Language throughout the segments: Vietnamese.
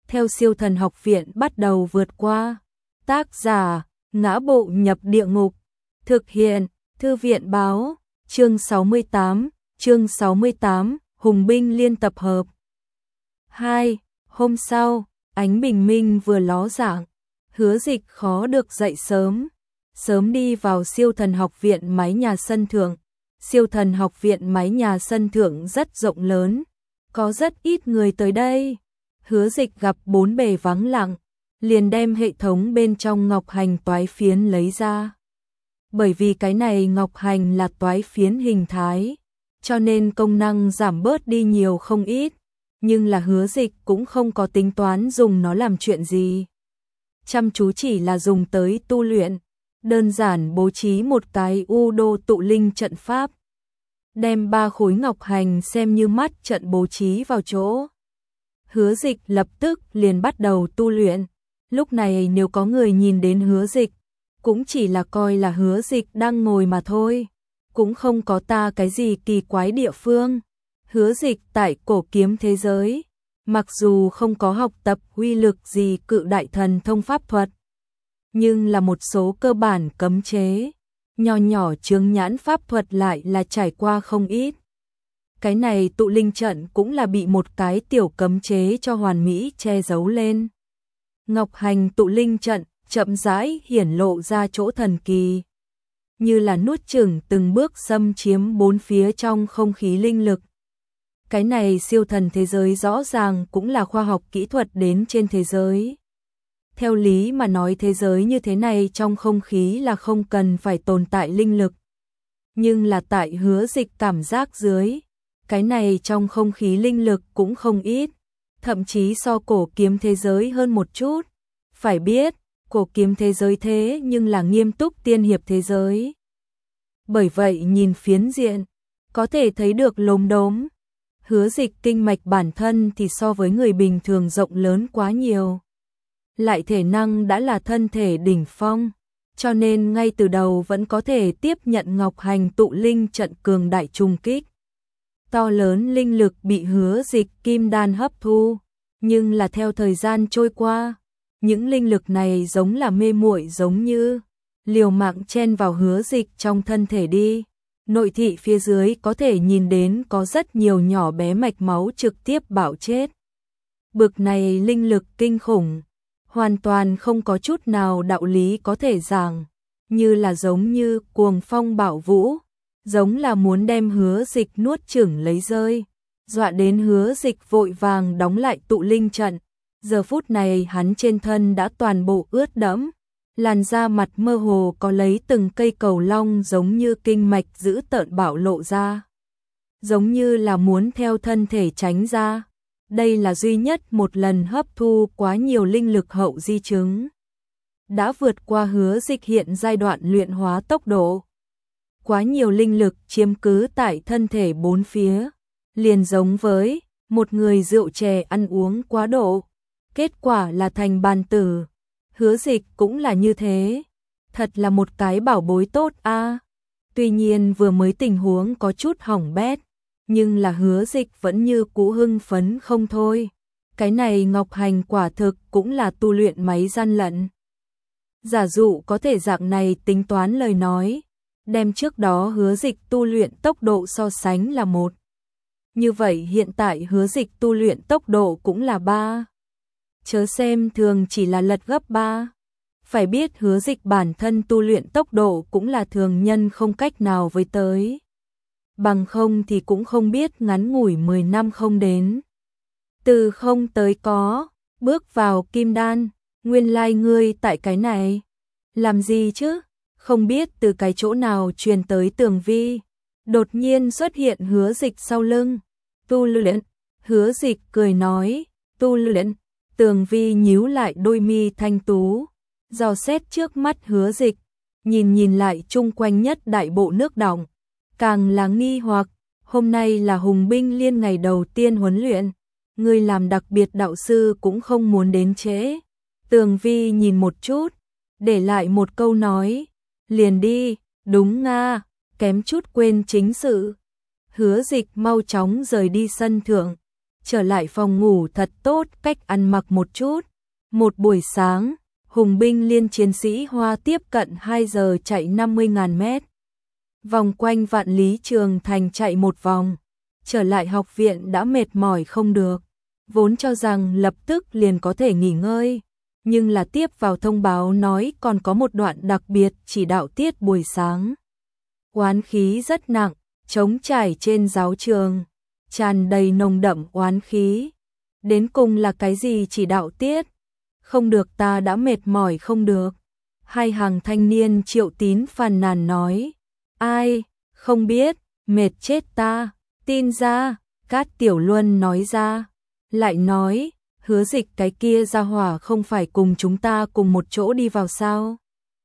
theo Siêu Thần Học Viện bắt đầu vượt qua. Tác giả: Ngã Bộ Nhập Địa Ngục. Thực hiện: Thư viện báo. Chương 68, Hùng binh liên tập hợp. 2. Hôm sau, ánh bình minh vừa ló dạng, Hứa Dịch khó được dậy sớm. Sớm đi vào Siêu Thần Học Viện mái nhà sân thượng. Siêu Thần Học Viện mái nhà sân thượng rất rộng lớn, có rất ít người tới đây. Hứa Dịch gặp bốn bề vắng lặng, liền đem hệ thống bên trong ngọc hành toái phiến lấy ra. Bởi vì cái này ngọc hành là toái phiến hình thái, cho nên công năng giảm bớt đi nhiều không ít, nhưng là Hứa Dịch cũng không có tính toán dùng nó làm chuyện gì. Chăm chú chỉ là dùng tới tu luyện, đơn giản bố trí một cái U Đô tụ linh trận pháp, đem 3 khối ngọc hành xem như mắt trận bố trí vào chỗ. Hứa Dịch lập tức liền bắt đầu tu luyện. Lúc này nếu có người nhìn đến Hứa Dịch, cũng chỉ là coi là Hứa Dịch đang ngồi mà thôi, cũng không có ta cái gì kỳ quái địa phương. Hứa Dịch tại cổ kiếm thế giới, mặc dù không có học tập uy lực gì cự đại thần thông pháp thuật, nhưng là một số cơ bản cấm chế, nho nhỏ chướng nhãn pháp thuật lại là trải qua không ít. Cái này tụ linh trận cũng là bị một cái tiểu cấm chế cho hoàn mỹ che giấu lên. Ngọc hành tụ linh trận chậm rãi hiển lộ ra chỗ thần kỳ, như là nuốt chửng từng bước xâm chiếm bốn phía trong không khí linh lực. Cái này siêu thần thế giới rõ ràng cũng là khoa học kỹ thuật đến trên thế giới. Theo lý mà nói thế giới như thế này trong không khí là không cần phải tồn tại linh lực. Nhưng là tại Hứa Dịch cảm giác dưới, cái này trong không khí linh lực cũng không ít, thậm chí so cổ kiếm thế giới hơn một chút. Phải biết, cổ kiếm thế giới thế nhưng là nghiêm túc tiên hiệp thế giới. Bởi vậy nhìn phiến diện, có thể thấy được lốm đốm. Hứa Dịch kinh mạch bản thân thì so với người bình thường rộng lớn quá nhiều. Lại thể năng đã là thân thể đỉnh phong, cho nên ngay từ đầu vẫn có thể tiếp nhận ngọc hành tụ linh trận cường đại trùng kích. To lớn linh lực bị Hứa Dịch kim đan hấp thu, nhưng là theo thời gian trôi qua, những linh lực này giống là mê muội giống như liều mạng chen vào Hứa Dịch trong thân thể đi. Nội thị phía dưới có thể nhìn đến có rất nhiều nhỏ bé mạch máu trực tiếp bạo chết. Bực này linh lực kinh khủng, hoàn toàn không có chút nào đạo lý có thể giảng, như là giống như cuồng phong bạo vũ, giống là muốn đem Hứa Dịch nuốt chửng lấy rơi, dọa đến Hứa Dịch vội vàng đóng lại tụ linh trận. Giờ phút này hắn trên thân đã toàn bộ ướt đẫm, làn da mặt mơ hồ có lấy từng cây cầu long giống như kinh mạch dữ tợn bạo lộ ra, giống như là muốn theo thân thể tránh ra. Đây là duy nhất một lần hấp thu quá nhiều linh lực hậu di chứng, đã vượt qua Hứa Dịch hiện giai đoạn luyện hóa tốc độ. Quá nhiều linh lực chiếm cứ tại thân thể bốn phía, liền giống với một người rượu chè ăn uống quá độ, kết quả là thành bàn tử. Hứa Dịch cũng là như thế, thật là một cái bảo bối tốt a. Tuy nhiên vừa mới tình huống có chút hỏng bét, nhưng là Hứa Dịch vẫn như cũ hưng phấn không thôi. Cái này ngọc hành quả thực cũng là tu luyện máy gian lận. Giả dụ có thể dạng này tính toán lời nói, đem trước đó Hứa Dịch tu luyện tốc độ so sánh là 1. Như vậy hiện tại Hứa Dịch tu luyện tốc độ cũng là 3. Chớ xem thường chỉ là lật gấp 3. Phải biết Hứa Dịch bản thân tu luyện tốc độ cũng là thường nhân không cách nào với tới. Bằng không thì cũng không biết ngắn ngủi 10 năm không đến. Từ không tới có, bước vào kim đan, nguyên lai ngươi tại cái này. Làm gì chứ? Không biết từ cái chỗ nào truyền tới Tường Vi. Đột nhiên xuất hiện Hứa Dịch sau lưng. Tu luyện. Hứa Dịch cười nói, tu luyện. Tường Vi nhíu lại đôi mi thanh tú, dò xét trước mắt Hứa Dịch, nhìn lại chung quanh nhất đại bộ nước đọng, càng là nghi hoặc, hôm nay là Hùng binh liên ngày đầu tiên huấn luyện, người làm đặc biệt đạo sư cũng không muốn đến trễ. Tường Vi nhìn một chút, để lại một câu nói, liền đi, đúng nga, kém chút quên chính sự. Hứa Dịch mau chóng rời đi sân thượng, trở lại phòng ngủ thật tốt, cách ăn mặc một chút. Một buổi sáng, Hùng binh liên chiến sĩ Hoa tiếp cận 2 giờ chạy 50.000 mét. Vòng quanh Vạn Lý Trường Thành chạy một vòng. Trở lại học viện đã mệt mỏi không được. Vốn cho rằng lập tức liền có thể nghỉ ngơi. Nhưng là tiếp vào thông báo nói còn có một đoạn đặc biệt chỉ đạo tiết buổi sáng. Oán khí rất nặng, trống trải trên giáo trường, tràn đầy nồng đậm oán khí. Đến cùng là cái gì chỉ đạo tiết? Không được, ta đã mệt mỏi không được. Hai hàng thanh niên Triệu Tín phàn nàn nói. Ai, không biết, mệt chết ta. Tin ra, Cát Tiểu Luân nói ra. Lại nói, Hứa Dịch cái kia ra hỏa không phải cùng chúng ta cùng một chỗ đi vào sao?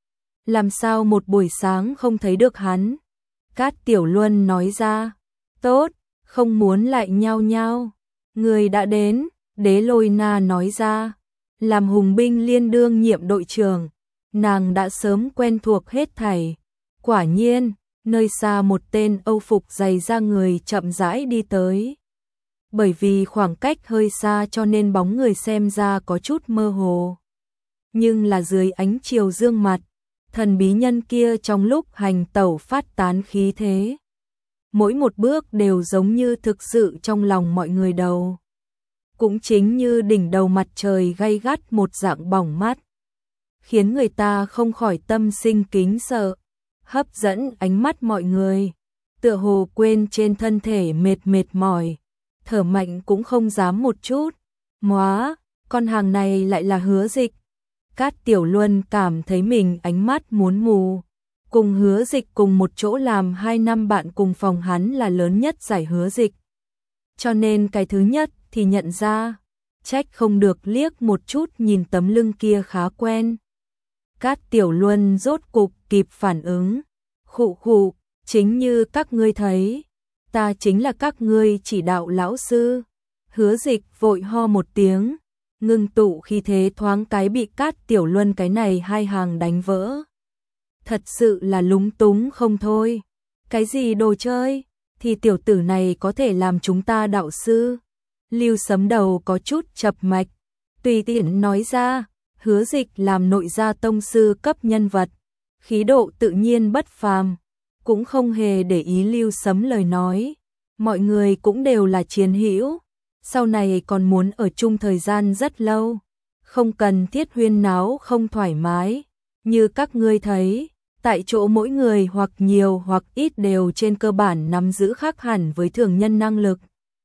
Làm sao một buổi sáng không thấy được hắn? Cát Tiểu Luân nói ra. Tốt, không muốn lại nhao nhao. Người đã đến, Đế Lôi Na nói ra. Làm Hùng binh liên đương nhiệm đội trưởng, nàng đã sớm quen thuộc hết thảy. Quả nhiên, nơi xa một tên Âu phục dày da người chậm rãi đi tới. Bởi vì khoảng cách hơi xa cho nên bóng người xem ra có chút mơ hồ. Nhưng là dưới ánh chiều dương mặt, thần bí nhân kia trong lúc hành tẩu phát tán khí thế. Mỗi một bước đều giống như thực sự trong lòng mọi người đầu. Cũng chính như đỉnh đầu mặt trời gay gắt một dạng bỏng mắt, khiến người ta không khỏi tâm sinh kính sợ, hấp dẫn ánh mắt mọi người, tựa hồ quên trên thân thể mệt mỏi, thở mạnh cũng không dám một chút. Móa, con hàng này lại là Hứa Dịch. Cát Tiểu Luân cảm thấy mình ánh mắt muốn mù. Cùng Hứa Dịch cùng một chỗ làm 2 năm bạn cùng phòng, hắn là lớn nhất giải Hứa Dịch. Cho nên cái thứ nhất thì nhận ra, trách không được liếc một chút nhìn tấm lưng kia khá quen. Cát Tiểu Luân rốt cục kịp phản ứng. Khụ khụ, chính như các ngươi thấy, ta chính là các ngươi chỉ đạo lão sư. Hứa Dịch vội ho một tiếng, ngưng tụ khí thế thoáng cái bị Cát Tiểu Luân cái này hai hàng đánh vỡ. Thật sự là lúng túng không thôi. Cái gì đồ chơi, thì tiểu tử này có thể làm chúng ta đạo sư. Lưu Sấm đầu có chút chập mạch, tùy tiện nói ra, Hứa Dịch làm nội gia tông sư cấp nhân vật, khí độ tự nhiên bất phàm, cũng không hề để ý Lưu Sấm lời nói. Mọi người cũng đều là chiến hữu, sau này còn muốn ở chung thời gian rất lâu, không cần thiết huyên náo không thoải mái. Như các ngươi thấy, tại chỗ mỗi người hoặc nhiều hoặc ít đều trên cơ bản nắm giữ khác hẳn với thường nhân năng lực.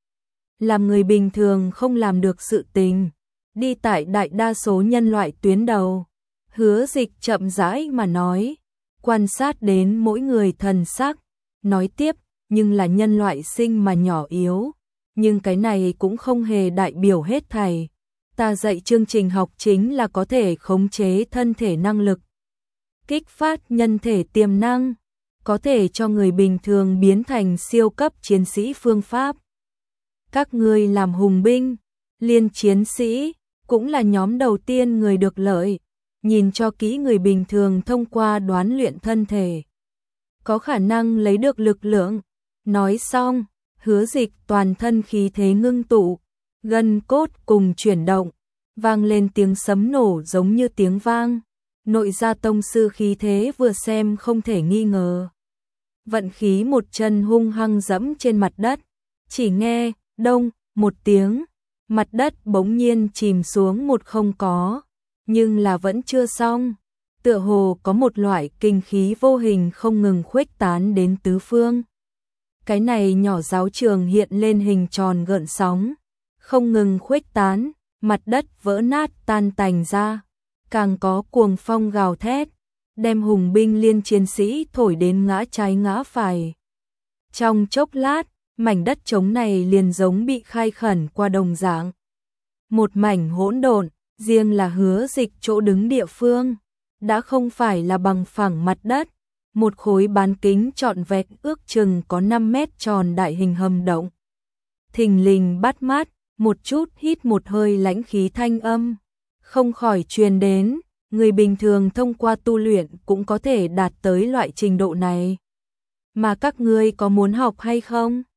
Làm người bình thường không làm được sự tình, đi tại đại đa số nhân loại tuyến đầu. Hứa Dịch chậm rãi mà nói, quan sát đến mỗi người thần sắc, nói tiếp, nhưng là nhân loại sinh mà nhỏ yếu, nhưng cái này cũng không hề đại biểu hết thảy. Ta dạy chương trình học chính là có thể khống chế thân thể năng lực, kích phát nhân thể tiềm năng, có thể cho người bình thường biến thành siêu cấp chiến sĩ phương pháp. Các ngươi làm hùng binh, liên chiến sĩ, cũng là nhóm đầu tiên người được lợi. Nhìn cho kỹ, người bình thường thông qua đoán luyện thân thể, có khả năng lấy được lực lượng. Nói xong, Hứa Dịch toàn thân khí thế ngưng tụ, gân cốt cùng chuyển động, vang lên tiếng sấm nổ giống như tiếng vang. Nội gia tông sư khí thế vừa xem không thể nghi ngờ. Vận khí một chân hung hăng dẫm trên mặt đất, chỉ nghe đông một tiếng, mặt đất bỗng nhiên chìm xuống một không có. Nhưng là vẫn chưa xong, tựa hồ có một loại kinh khí vô hình không ngừng khuếch tán đến tứ phương. Cái này nhỏ giáo trường hiện lên hình tròn gợn sóng, không ngừng khuếch tán, mặt đất vỡ nát tan tành ra, càng có cuồng phong gào thét, đem hùng binh liên chiến sĩ thổi đến ngã trái ngã phải. Trong chốc lát, mảnh đất trống này liền giống bị khai khẩn qua đồng dạng. Một mảnh hỗn độn, riêng là Hứa Dịch chỗ đứng địa phương, đã không phải là bằng phẳng mặt đất, một khối bán kính trọn vẹn ước chừng có 5 mét tròn đại hình hầm động. Thình lình bắt mắt, một chút hít một hơi lãnh khí thanh âm, không khỏi truyền đến, người bình thường thông qua tu luyện cũng có thể đạt tới loại trình độ này. Mà các ngươi có muốn học hay không?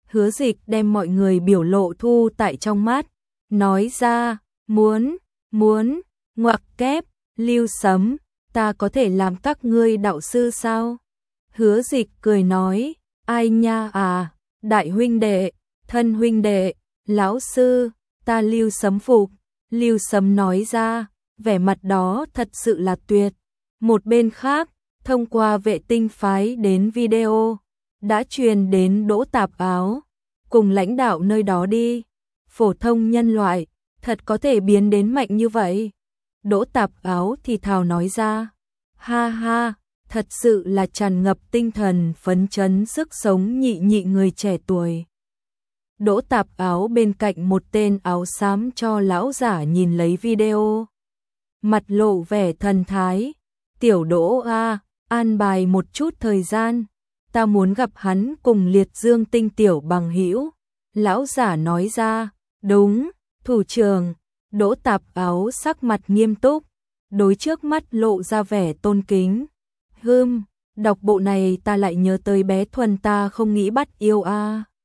Hứa Dịch đem mọi người biểu lộ thu tại trong mắt, nói ra, muốn, ngoặc kép, Lưu Sấm, ta có thể làm các ngươi đạo sư sao? Hứa Dịch cười nói, ai nha à, đại huynh đệ, thân huynh đệ, lão sư, ta Lưu Sấm phục. Lưu Sấm nói ra, vẻ mặt đó thật sự là tuyệt. Một bên khác, thông qua vệ tinh phái đến video, đã truyền đến Đỗ Tạp Áo, cùng lãnh đạo nơi đó đi. Phổ thông nhân loại, thật có thể biến đến mạnh như vậy. Đỗ Tạp Áo thì thào nói ra, ha ha, thật sự là tràn ngập tinh thần phấn chấn sức sống nhị người trẻ tuổi. Đỗ Tạp Áo bên cạnh một tên áo xám cho lão giả nhìn lấy video. Mặt lộ vẻ thần thái, tiểu Đỗ a, an bài một chút thời gian, ta muốn gặp hắn cùng Liệt Dương Tinh tiểu bằng hữu. Lão giả nói ra, đúng, thủ trưởng. Đỗ Tạp Áo sắc mặt nghiêm túc, đối trước mắt lộ ra vẻ tôn kính. Đọc bộ này ta lại nhớ tới bé Thuần ta không nghĩ bắt yêu a.